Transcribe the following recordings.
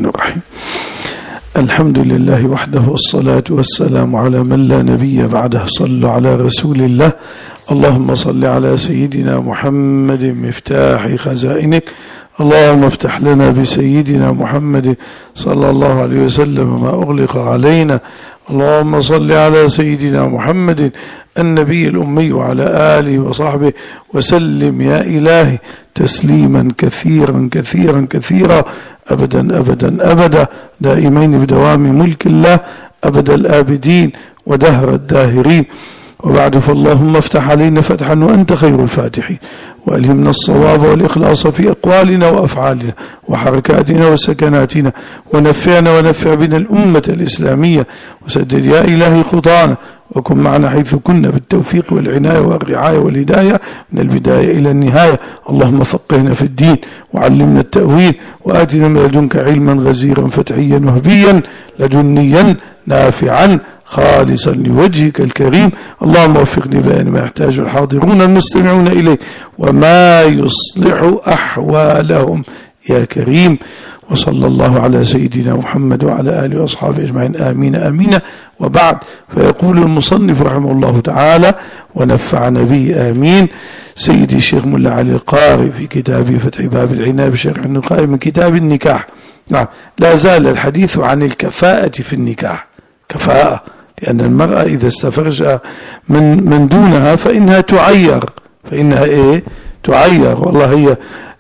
الرحمن الرحيم. الحمد لله وحده والصلاة والسلام على من لا نبي بعده. صلوا على رسول الله. اللهم صل على سيدنا محمد مفتاح خزائنك. اللهم افتح لنا بسيدنا محمد صلى الله عليه وسلم ما أغلق علينا. اللهم صل على سيدنا محمد النبي الأمي وعلى آله وصحبه وسلم يا إلهي تسليما كثيرا كثيرا كثيرا أبدا أبدا أبدا دائمين بدوام ملك الله أبد الآبدين ودهر الداهرين. وبعد فاللهم افتح علينا فتحا وأنت خير الفاتحين، وألهمنا الصواب والإخلاص في أقوالنا وأفعالنا وحركاتنا وسكناتنا، ونفعنا ونفع بنا الأمة الإسلامية، وسدد يا إلهي خطانا، وكن معنا حيث كنا بالتوفيق والعناية والرعاية والهداية من البداية إلى النهاية. اللهم فقهنا في الدين وعلمنا التأويل، وآتنا من لدنك علما غزيرا فتحيا وهبيا لدنيا نافعا خالصا لوجهك الكريم. اللهم وفقني بين ما يحتاج الحاضرون المستمعون إليه وما يصلح أحوالهم يا كريم. وصلى الله على سيدنا محمد وعلى آله وأصحابه أجمعين آمين آمين. وبعد، فيقول المصنف رحمه الله تعالى ونفعنا به آمين سيدي الشيخ ملا علي القاري في كتابه فتح باب العناية بشرح النقاء من كتاب النكاح. نعم، لا زال الحديث عن الكفاءة في النكاح، كفاءة، لأن المرأة إذا استفرج من دونها فإنها تعير، فإنها إيه؟ تعير. والله هي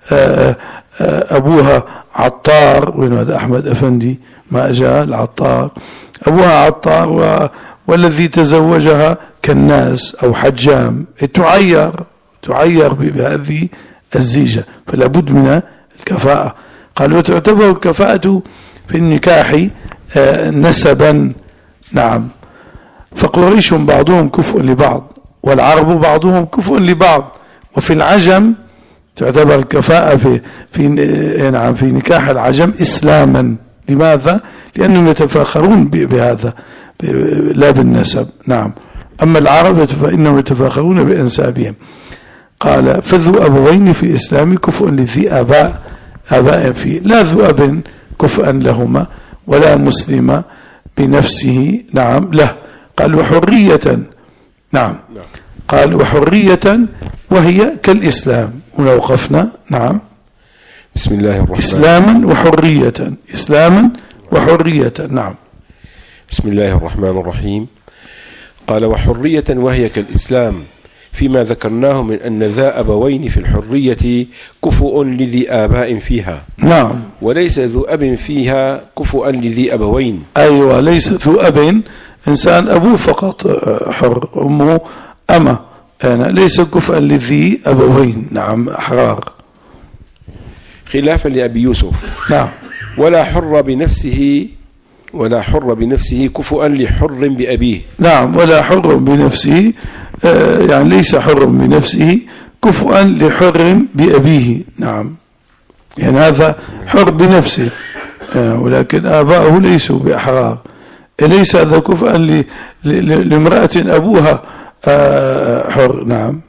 أبوها عطار، وين هذا أحمد أفندي ما أجا العطار، أبوها عطار والذي تزوجها كالناس أو حجام، تعير بهذه الزيجة، فلا بد من الكفاءة. قال وتعتبر الكفاءة في النكاح نسبا. نعم، فقريش بعضهم كفء لبعض، والعرب بعضهم كفء لبعض. وفي العجم تعتبر الكفاءة في نكاح العجم إسلاما. لماذا؟ لأنهم يتفاخرون بهذا لا بالنسب. نعم، أما العرب فإنهم يتفاخرون بأنسابهم. قال فذو أبوين في الإسلام كفء لذي آباء فيه، لا ذو أب كفءا لهما ولا مسلم بنفسه. نعم له. قال وحرية. نعم، قال وحرية وهي كالإسلام. هنا وقفنا. نعم، بسم الله الرحمن إسلاما وحرية، إسلاما وحرية. نعم، بسم الله الرحمن الرحيم. قال وحرية وهي كالإسلام، فيما ذكرناه من أن ذا أبوين في الحرية كفؤ لذي آباء فيها. نعم، وليس ذو أب فيها كفؤا لذي أبوين. أيوة، ليس ذو أب، إنسان أبوه فقط حر، أمه أما، يعني ليس كفءا لذي أبوين. نعم، أحرار، خلافا لأبي يوسف. نعم، ولا حر بنفسه كفؤا لحر بأبيه. نعم، ولا حر بنفسه، يعني ليس حر بنفسه كفؤا لحر بأبيه. نعم، يعني هذا حر بنفسه، ولكن آباؤه ليسوا بأحرار. ليس هذا كفؤا لامرأة أبوها حر. نعم.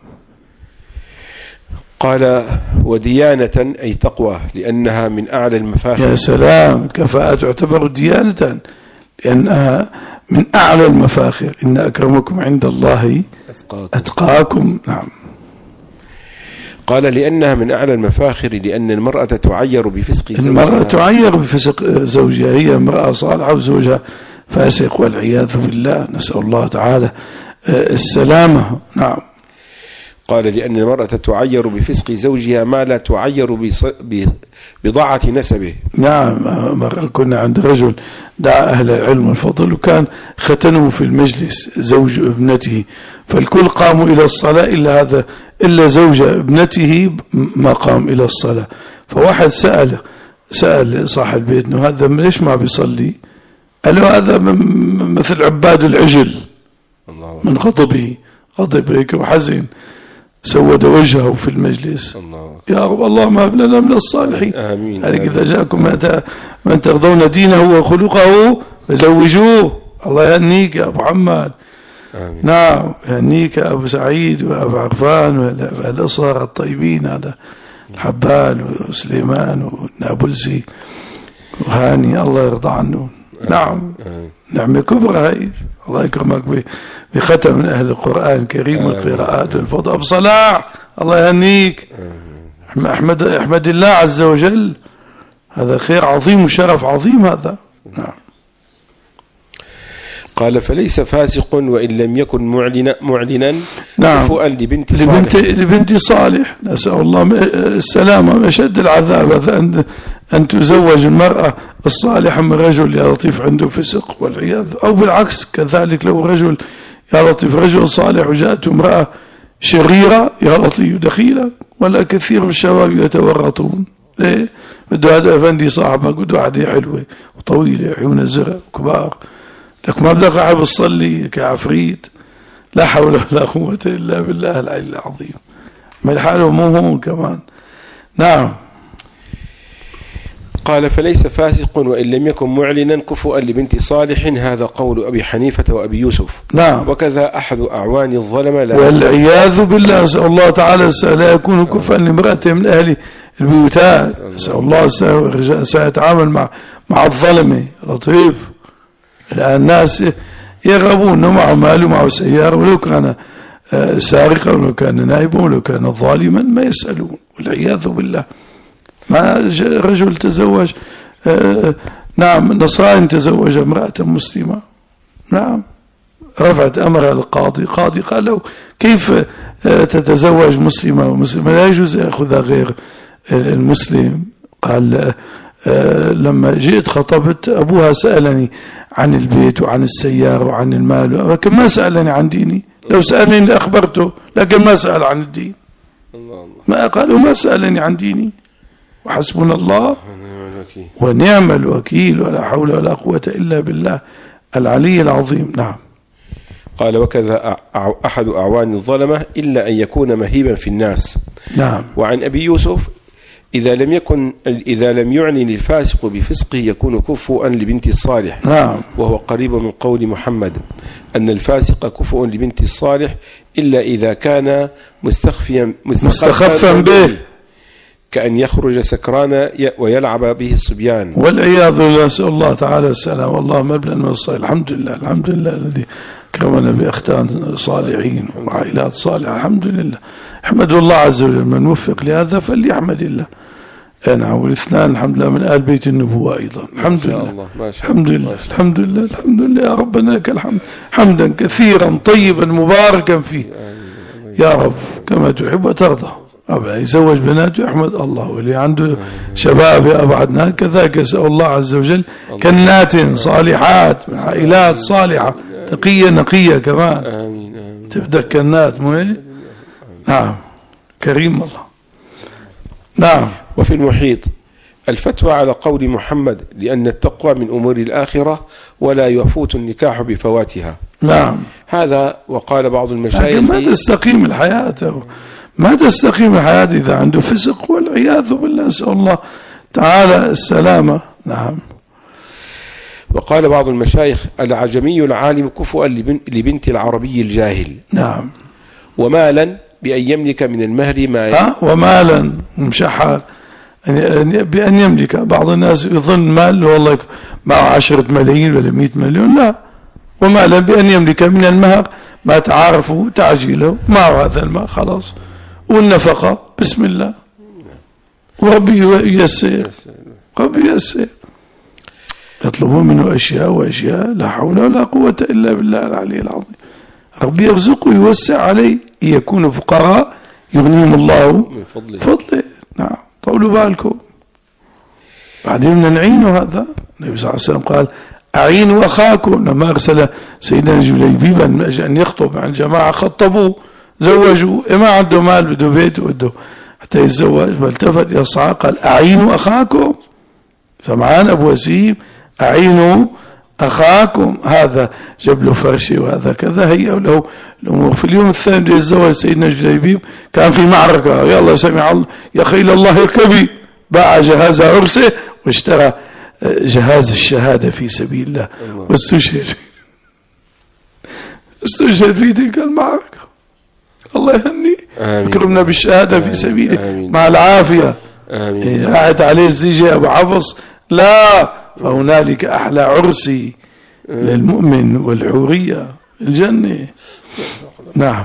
قال وديانة أي تقوى، لأنها من أعلى المفاخر. يا سلام، الكفاءة تعتبر ديانة لأنها من أعلى المفاخر. إن أكرمكم عند الله أتقاكم. نعم. قال لأنها من أعلى المفاخر، لأن المرأة تعير بفسق زوجها. المرأة تعير بفسق زوجها، هي امرأة صالحة وزوجها فاسق والعياذ بالله، نسأل الله تعالى السلامة. نعم. قال لأن المرأة تعير بفسق زوجها ما لا تعير بضاعة نسبه. نعم، مرة كنا عند رجل دعا أهل العلم والفضل، وكان ختنه في المجلس زوج ابنته، فالكل قاموا إلى الصلاة إلا زوج ابنته ما قام إلى الصلاة. فواحد سأل صاحب البيت إنه هذا ليش ما بيصلي؟ قال له هذا مثل عباد العجل من غضبه، غضب هيك وحزن، سود وجهه في المجلس. يا رب اللهم هب لنا من الصالحين. آمين. إذا جاءكم من ترضون دينه وخلقه فزوجوه. الله يهنيك يا أبو حماد. آمين. نعم، يهنيك أبو سعيد وأبو عرفان والأسرة الطيبين، هذا الحبال وسليمان والنابلسي وهاني الله يرضى عنه. نعم نعمة كبرى هاي. الله يكرمك بختم من أهل القرآن الكريم والقراءات والفضل. أبو صلاح الله يهنيك. أحمد الله عز وجل، هذا خير عظيم وشرف عظيم هذا. نعم. قال فليس فاسق وإن لم يكن معلنا نعم. كفؤا لبنت صالح. نسأل الله السلامة. أشد العذاب هذا أن تزوج المرأة الصالحة من رجل يا لطيف عنده فسق والعياذ، أو بالعكس كذلك لو رجل يا لطيف رجل صالح وجاءته امرأة شريرة يا لطيف دخيلة. ولا كثير من الشباب يتورطون. ليه؟ بده هذا أفندي صاحبك بده واحدة حلوة وطويلة عيون زرق كبار، لك ما بدك قاعد بتصلي كعفريت. لا حول ولا قوة إلا بالله العلي العظيم. ما الحاله مو هون كمان. نعم. قال فليس فاسق وإن لم يكن معلنا كفؤا لبنت صالح، هذا قول أبي حنيفة وأبي يوسف. نعم. وكذا أحد أعوان الظلمة والعياذ بالله. نسأل الله تعالى لا يكون كفءا لامرأة من أهل البيوتات. نسأل الله سيتعامل مع الظلمة. لطيف. الآن الناس يرغبون أنه معه مال ومعه سيارة، ولو كان سارقا ولو كان نائبا ولو كان ظالما ما يسألون. والعياذ بالله. ما رجل تزوج نعم نصراني تزوج امرأة مسلمة. نعم. رفعت أمرها للقاضي. قاضي قال له كيف تتزوج مسلمة ومسلمة لا يجوز يأخذها غير المسلم. قال لما جئت خطبت أبوها سألني عن البيت وعن السيارة وعن المال، لكن ما سألني عن ديني. لو سألني لأخبرته لكن ما سأل عن الدين. ما قالوا ما سألني عن ديني. وحسبنا الله ونعم الوكيل ولا حول ولا قوة إلا بالله العلي العظيم. نعم. قال وكذا أحد أعوان الظلمة إلا أن يكون مهيبا في الناس. نعم. وعن أبي يوسف إذا لم يعنن الفاسق بفسقه يكون كفؤا لبنت الصالح. نعم. وهو قريب من قول محمد أن الفاسق كفؤ لبنت الصالح إلا إذا كان مستخفا به، كأن يخرج سكرانا ويلعب به الصبيان. والعياذ بالله. نسأل الله تعالى السلام. والله مبلغ من الصالح. الحمد لله. الحمد لله الذي كرمنا بأختان صالحين وعائلات صالحة. الحمد لله. احمد الله عز وجل. من وفق لهذا فليحمد الله. نعم. والاثنان الحمد لله من آل بيت النبوة أيضا. الحمد لله. الحمد لله. الحمد لله. الحمد لله يا ربنا لك الحمد حمدا كثيرا طيبا مباركا فيه يا رب كما تحب وترضى. يزوج بناته أحمد الله، واللي عنده شباب يا أبعدنا كذلك يسأل الله عز وجل كنات صالحات من عائلات صالحة تقية نقية كمان. آمين. تبدأ كنات نعم. كريم الله. نعم. وفي المحيط الفتوى على قول محمد لأن التقوى من أمور الآخرة ولا يفوت النكاح بفواتها. نعم. هذا وقال بعض المشايخ ما تستقيم الحياة، ما تستقيم الحياة إذا عنده فسق والعياذ بالله. نسأل الله تعالى السلامة. نعم. وقال بعض المشايخ العجمي العالم كفؤا لبنت العربي الجاهل. نعم. ومالا بأن يملك من المهر ما ومالا مشحة بأن يملك. بعض الناس يظن مال والله معه 10 ملايين ولا 100 مليون. لا. ومالا بأن يملك من المهر ما تعارفوا تعجيله معه هذا المال خلاص، والنفقة بسم الله وربي ييسر. ربي ييسر. يطلبون منه أشياء وأشياء لا حول ولا قوة إلا بالله العلي العظيم. ربي يرزقه ويوسع عليه. يكون فقراء يغنيهم الله من فضله. نعم. طولوا بالكم. بعدين بدنا نعينه. هذا النبي صلى الله عليه وسلم قال أعينوا أخاكم. لما أرسل سيدنا جليبيب أن يخطب عن جماعة خطبوه زوجوا، ما عنده مال بده بيت بده حتى يتزوج، فالتفت يصعق قال أعينوا أخاكم. سمعان أبو وسيم أعينوا أخاكم. هذا جاب له فرشة وهذا كذا هيئوا له الأمور. في اليوم الثاني بده يتزوج سيدنا جليبيب كان في معركة. يلا سمع الله يا خيل الله اركبي. باع جهاز عرسه واشترى جهاز الشهادة في سبيل الله واستشهد في تلك المعركة. الله يهني أكرمنا بالشهادة في سبيله مع العافية. قاعد عليه الزيجة أبو عفص لا، فهنالك أحلى عرسي للمؤمن والحورية الجنة. نعم.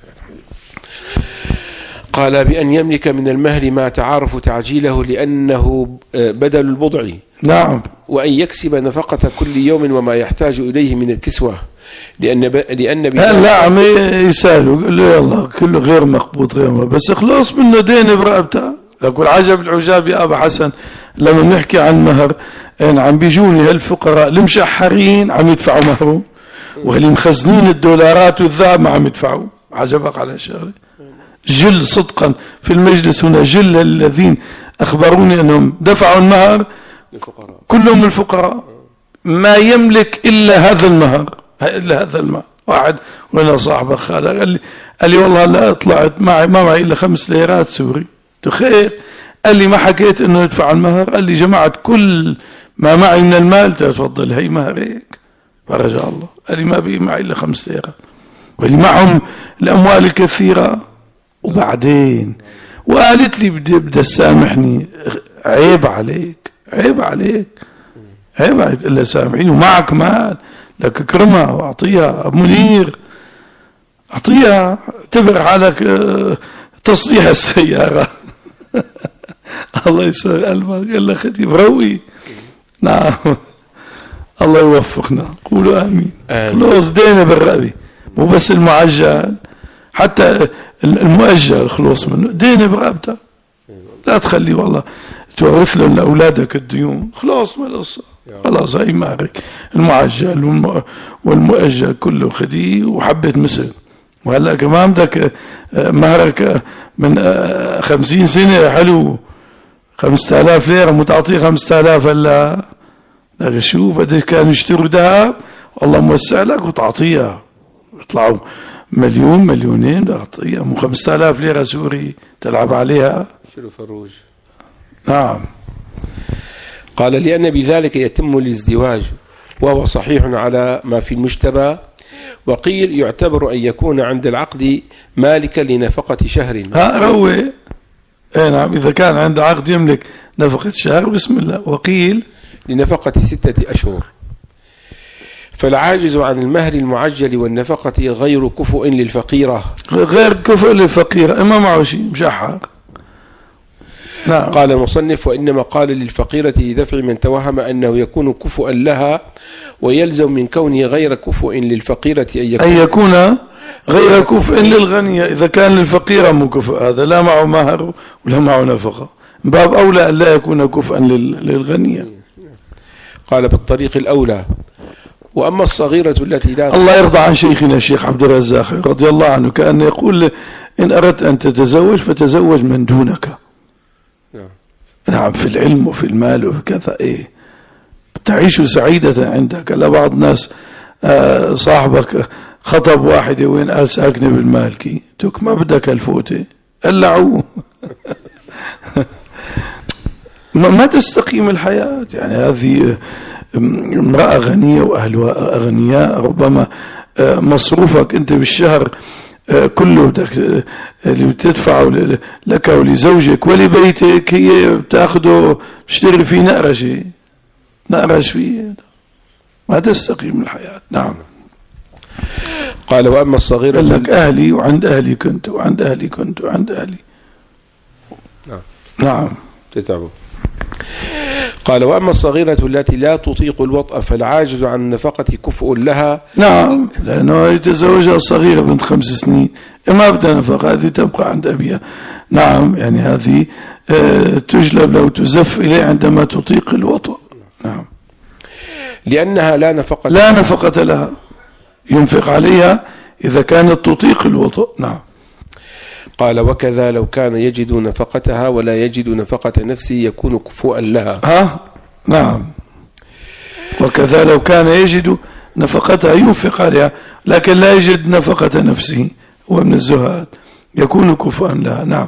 قال بأن يملك من المهر ما تعارف تعجيله لأنه بدل البضع. نعم. وأن يكسب نفقة كل يوم وما يحتاج إليه من الكسوة لأن لا عم يسألوا يقول له يلا كله غير مقبوض غير مقبوض، بس خلاص منه دين برقبته. لكن عجب العجاب يا أبا حسن لما نحكي عن مهر، يعني عم بيجوني هالفقراء المشحرين عم يدفعوا مهرهم، واللي مخزنين الدولارات والذهب ما عم يدفعوا. عجبك على الشغله. جل صدقا في المجلس هنا، جل الذين أخبروني أنهم دفعوا المهر كلهم الفقراء، ما يملك إلا هذا المهر، إلا هذا المهر. واحد وانا صاحبه خالد قال لي والله لا طلعت ما معي إلا 5 ليرات سوري. خير. قال لي ما حكيت انه يدفع المهر، قال لي جمعت كل ما معي من المال. تفضل هي مهر هيك فرجاء الله. قال لي ما بي معي إلا 5 ليرات، واللي معهم الأموال الكثيرة. وبعدين وقالت لي بدي تسامحني. عيب عليك، عيب عليك، عيب عليك إلا سامحيني، ومعك مال لك اكرمها واعطيها. ابو منير اعطيها، اعتبر حالك تصليح السيارة. الله يسر قلبك. قال لك ختي بروي. نعم. الله يوفقنا، قولوا امين. خلص دينا بالرقبة، مو بس المعجل، حتى المؤجل خلص منه دينا برقبتك. لا تخلي والله تورث لهم لأولادك الديون. خلاص ما القصة، خلاص هي مهرك المعجل والمؤجل كله خديه وحبة مثل. وهلا كمان بدك مهرك من 50 سنة حلو 5000 ليرة متعطيه 5000. هلا لك شو بدك كانوا يشتروا ذهب والله موسع لك وتعطيها، يطلعوا مليون مليونين تعطيها، مو 5000 ليرة سوري تلعب عليها. شنو فروج. نعم. قال لأن بذلك يتم الازدواج، وهو صحيح على ما في المجتبى. وقيل يعتبر أن يكون عند العقد مالكا لنفقة شهر. روي. نعم، إذا كان عند عقد يملك نفقة شهر بسم الله. وقيل لنفقة 6 أشهر. فالعاجز عن المهر المعجل والنفقة غير كفء للفقيرة، غير كفء للفقيرة، إما معه شيء مشحر. نعم. قال المصنف وإنما قال للفقيرة لدفع من توهم أنه يكون كفؤا لها، ويلزم من كونه غير كفء للفقيرة أن يكون غير كفء للغنية. إذا كان للفقيرة مو كفء، هذا لا معه مهر ولا معه نفقة، باب أولى أن لا يكون كفءا للغنية. قال بالطريق الأولى. وأما الصغيرة التي لا الله يرضى عن شيخنا الشيخ عبد الرزاق رضي الله عنه، كأن يقول إن أردت أن تتزوج فتزوج من دونك. نعم، في العلم وفي المال وفي كذا. تعيش سعيدة عندك. لا بعض الناس صاحبك خطب واحدة وين قال ساكنة بالمالكي، توك ما بدك الفوتة قلعوه. ما تستقيم الحياة. يعني هذه امرأة غنية وأهلها أغنياء، ربما مصروفك أنت بالشهر كله بدك اللي بتدفعه لك ولزوجك ولبيتك هي بتاخده تشتغل فيه نقرش فيه. ما تستقيم الحياة. نعم. قال وأما الصغيرة قال لك أهلي وعند أهلي كنت وعند أهلي كنت وعند أهلي. نعم. تتعبوا. قال وأما الصغيرة التي لا تطيق الوطأ فالعاجز عن النفقة كفء لها. نعم، لأنه يتزوجها الصغيرة بنت 5 سنين ما بدها نفقة، هذه تبقى عند أبيها. نعم، يعني هذه تجلب لو تزف إليه عندما تطيق الوطأ. نعم. لأنها لا نفقة لها، ينفق عليها إذا كانت تطيق الوطأ. نعم. قال وكذا لو كان يجد نفقتها ولا يجد نفقة نفسه يكون كفؤا لها. نعم. وكذا لو كان يجد نفقتها ينفق عليها لكن لا يجد نفقة نفسه، ومن الزهاد يكون كفؤا لها. نعم.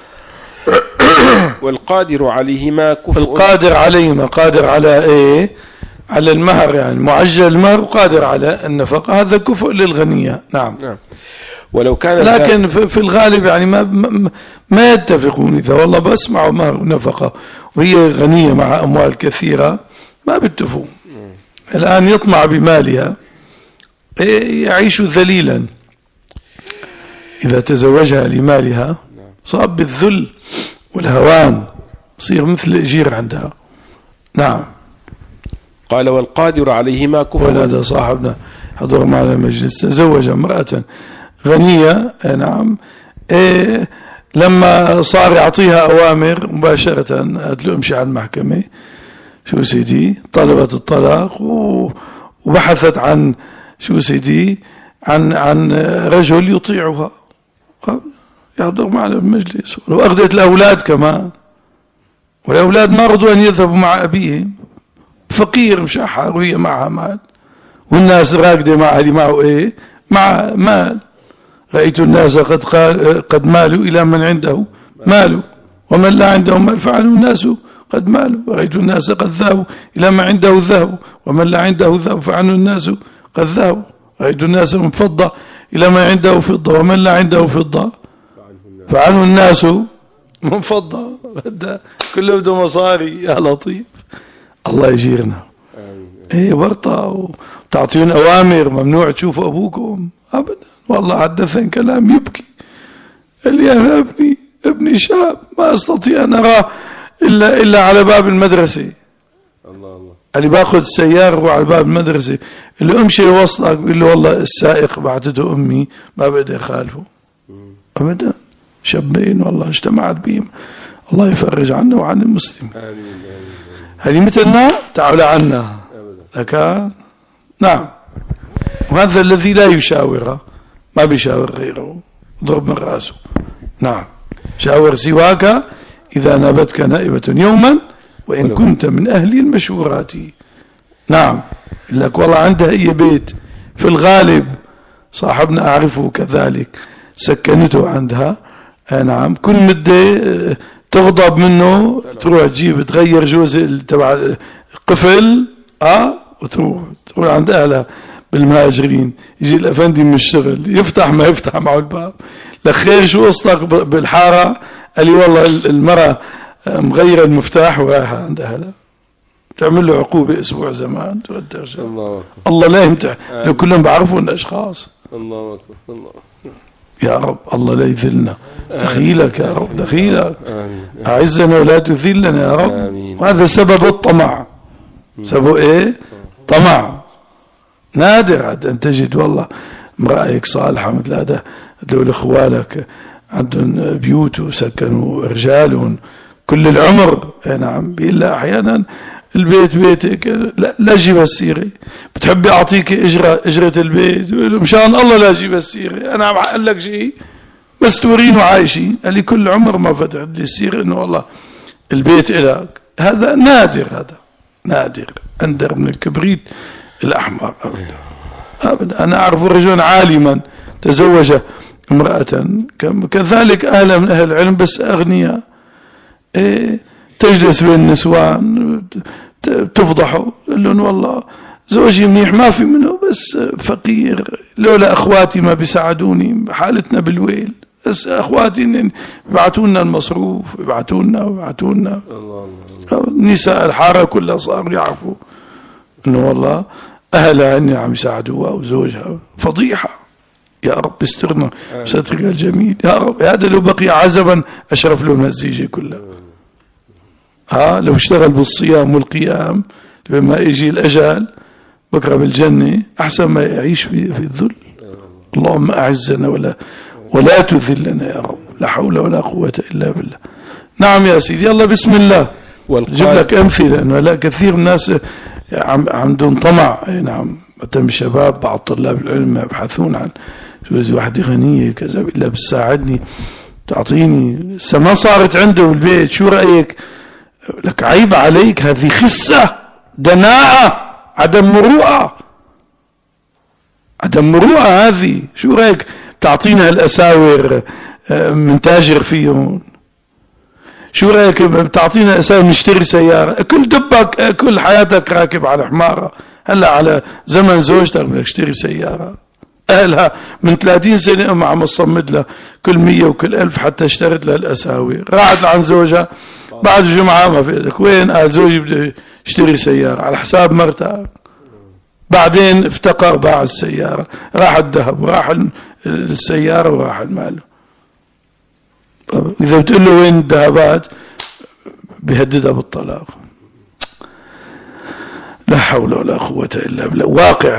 والقادر عليهما كفؤ. القادر عليهما قادر على إيه؟ على المهر، يعني معجل المهر وقادر على النفقة، هذا كفؤ للغنية. نعم. ولو كان لكن في الغالب يعني ما يتفقون. إذا والله بسمعوا مهر ونفقة وهي غنية مع أموال كثيرة ما بتفهم. الآن يطمع بمالها، يعيش ذليلا. إذا تزوجها لمالها صاب بالذل والهوان، يصير مثل الأجير عندها. نعم. قال والقادر عليهما كفر. وهذا صاحبنا حضر معنا المجلس تزوج امرأة غنية، نعم، لما صار يعطيها أوامر مباشرة قالت له امشي على المحكمة، شو سيدي، طلبت الطلاق وبحثت عن شو سيدي عن رجل يطيعها يحضر معنا المجلس، وأخذت الأولاد كمان، والأولاد ما رضوا أن يذهبوا مع أبيهم، فقير مشحر وهي معها مال، والناس راقدة معها اللي معه ايه، مع مال. رأيت الناس قد مالوا إلى من عنده مال، ومن لا عنده مال فعلوا الناس قد مالوا. رأيت الناس قد ذهبوا إلى من عنده ذهب، ومن لا عنده ذهب فعلوا الناس قد ذهبوا. رأيت الناس من فضة إلى من عنده فضة، ومن لا عنده فضة فعلوا الناس من فضة. كله بده مصاري يا لطيف. الله يجيرنا. ايه ورطة وتعطيون أوامر ممنوع تشوفوا أبوكم أبدا. والله حدثن كلام يبكي. اللي أنا ابني شاب ما أستطيع أن أراه إلا على باب المدرسة. الله. اللي باخذ السيارة وعلى باب المدرسة، اللي أمشي يوصلك بيقول له والله السائق بعثته أمي ما بقدر أخالفه أبدا. شابين والله اجتمعت بهم، الله يفرج عنا وعن المسلم. آمين. هذه مثلنا تعالى عنا لكن نعم. وهذا الذي لا يشاور، ما بيشاور غيره، ضرب من رأسه. نعم. شاور سواك إذا نابتك نائبة يوما وإن كنت من أهل المشورات. نعم. لك والله عندها أي بيت في الغالب، صاحبنا أعرفه كذلك، سكنته عندها. نعم. كل مدة تغضب منه تروح تجيب تغير جوز تبع قفل وتروح عند أهلها بالمهاجرين. يجي الأفندي من الشغل يفتح ما يفتح معه الباب، لخير شو قصتك بالحارة؟ قال لي والله المرأة مغيرة المفتاح ورايحة عند أهلها. تعمل له عقوبة أسبوع زمان تودع. الله لا يمتع لو كلهم بعرفوا أن أشخاص. الله أكبر. الله يا رب الله لا يذلنا. دخيلك يا رب، دخيلك. أعزنا ولا تذلنا يا رب. وهذا سبب الطمع. سبب ايه؟ طمع. نادر أن تجد والله امرأة صالحة مثل هذا. دول اخوالك عندهم بيوت وسكنوا رجال كل العمر. نعم. بيلا احيانا البيت بيتك، لا جيب السيرة، بتحبي اعطيك اجرة البيت، مشان الله لا جيب السيرة، انا عم اقول لك شيء مستورين وعايشين. قال لي كل عمر ما فتحت لي السيرة انه والله البيت إلك. هذا نادر، هذا نادر، اندر من الكبريت الاحمر ابدا. انا اعرف رجلا عالما تزوج امرأة كذلك اهل من اهل العلم بس اغنياء، تجلس بين النسوان تفضحوا، تقول لهم والله زوجي منيح ما في منه بس فقير، لولا اخواتي ما بيساعدوني، حالتنا بالويل، بس اخواتي يبعثوا لنا المصروف، يبعثوا لنا. نساء الحاره كلها صاروا يعرفوا انه والله اهلها اني عم يساعدوها وزوجها. فضيحه. يا رب استرنا سترك الجميل يا رب. هذا لو بقي عزبا اشرف له من الزيجه كلها. لو اشتغل بالصيام والقيام لما يجي الأجل بكرة بالجنة أحسن ما يعيش في الذل. اللهم أعزنا ولا تذلنا يا رب. لا حول ولا قوة إلا بالله. نعم يا سيدي. يلا بسم الله. جيب لك أمثلة أنه لا كثير من الناس عندهم طمع. نعم. تم الشباب بعض طلاب العلم يبحثون عن شو واحدة غنية كذا إلا بتساعدني تعطيني، ما صارت عنده بالبيت، شو رأيك؟ لك عيب عليك، هذه خسة، دناءة، عدم مروءة هذه. شو رأيك بتعطينا الأساور من تاجر فيهم؟ شو رأيك بتعطينا أساور نشتري سيارة؟ كل دبك كل حياتك راكب على حمارة، هلا على زمن زوجتك بدك تشتري سيارة. أهلها من 30 سنة أم عم تصمد لها كل 100 وكل 1000 حتى اشترت لها الأساوي. راحت لعند زوجها بعد الجمعة ما في ايدك وين؟ قال زوجي بده يشتري سيارة على حساب مرتها. بعدين افتقر باع السيارة، راح الذهب وراح السيارة وراح المال. إذا بتقول له وين الذهبات بيهددها بالطلاق. لا حول ولا قوة إلا بالله. واقع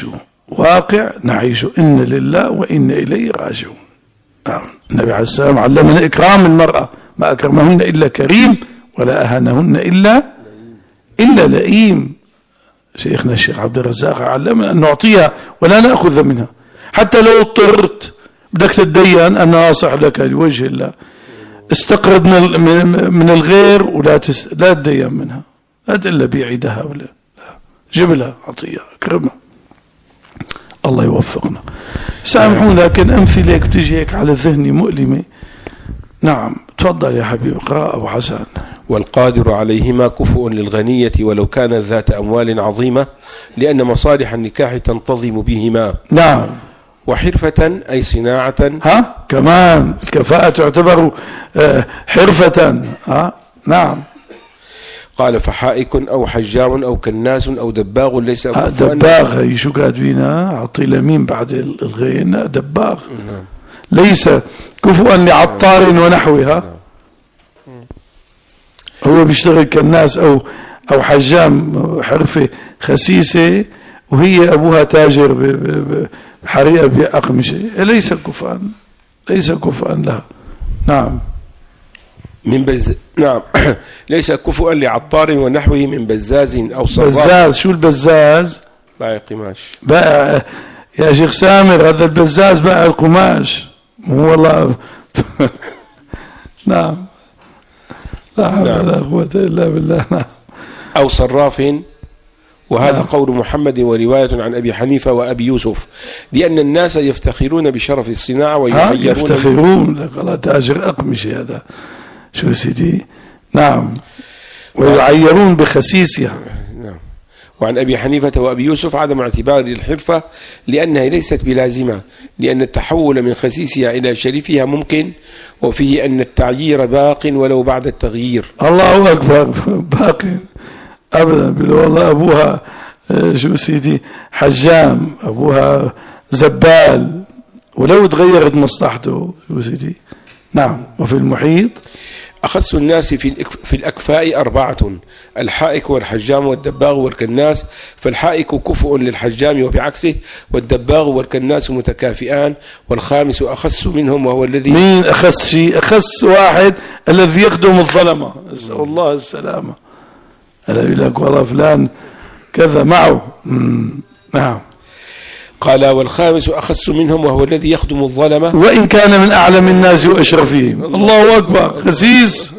نعيشه إن لله وإن إليه راجعون. النبي عليه السلام علمنا إكرام المرأة، ما أكرمهن إلا كريم ولا أهانهن إلا لئيم. شيخنا الشيخ عبد الرزاق علمنا أن نعطيها ولا نأخذ منها، حتى لو اضطررت بدك تتدين أنا أنصح لك لوجه الله استقرض من الغير ولا لا تدين منها، لا إلا بيعي ذهب ولا جيب لها أعطيها أكرمها. الله يوفقنا. سامحون لكن أمثلة بتجي هيك على ذهني مؤلمة. نعم تفضل يا حبيبي اقرأ أبو حسن. والقادر عليهما كفؤ للغنية ولو كانت ذات أموال عظيمة لأن مصالح النكاح تنتظم بهما. نعم. وحرفة أي صناعة. كمان الكفاءة تعتبر حرفة. نعم. قال فحائك أو حجام أو كناس أو دباغ ليس دباغ. هي شو كاتبينها؟ عطي لمين بعد الغين؟ دباغ. ليس كفؤا لعطار ونحوها. هو بيشتغل كناس أو حجام حرفة خسيسة وهي أبوها تاجر بحريقة بأقمشة. ليس كفؤا لها. نعم. نعم. ليس كفؤا لعطار ونحوه من بزاز أو صراف. بزاز. شو البزاز؟ بائع قماش. بائع يا شيخ سامر، هذا البزاز بائع القماش مو والله. نعم. لا حول ولا قوة إلا بالله. نعم. أو صراف. وهذا قول محمد ورواية عن أبي حنيفة وأبي يوسف لأن الناس يفتخرون بشرف الصناعة ويعيرون. يفتخرون لك الله تاجر أقمشة هذا شو سيدي. نعم. ويعيرون بخسيسها. نعم. وعن أبي حنيفة وأبي يوسف عدم اعتبار الحرفة لأنها ليست بلازمة لأن التحول من خسيسها إلى شريفها ممكن وفيه أن التعيير باق ولو بعد التغيير. الله أكبر. باق أبدا. والله أبوها شو سيدي حجام، أبوها زبال، ولو تغيرت مصلحته شو سيدي. نعم. وفي المحيط أخص الناس في الأكفاء 4: الحائك والحجام والدباغ والكناس. فالحائك كفؤ للحجام وبعكسه، والدباغ والكناس متكافئان. والخامس أخص منهم وهو الذي. مين أخص شيء؟ أخص واحد الذي يخدم الظلمة. نسأل الله السلامة. ألا يقول لك والله فلان كذا معه. نعم. قال والخامس أخص منهم وهو الذي يخدم الظلمة وإن كان من أعلم الناس وأشرفهم. الله أكبر. خسيس.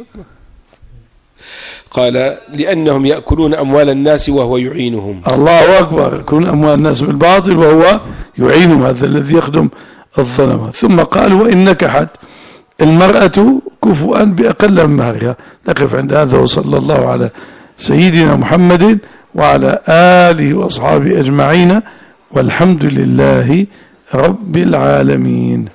قال لأنهم يأكلون أموال الناس وهو يعينهم. الله أكبر. يأكلون أموال الناس بالباطل وهو يعينهم، هذا الذي يخدم الظلمة. ثم قال وإن نكحت المرأة كفؤا بأقل من مهرها. نقف عند هذا وصلى الله على سيدنا محمد وعلى آله وأصحابه أجمعين والحمد لله رب العالمين.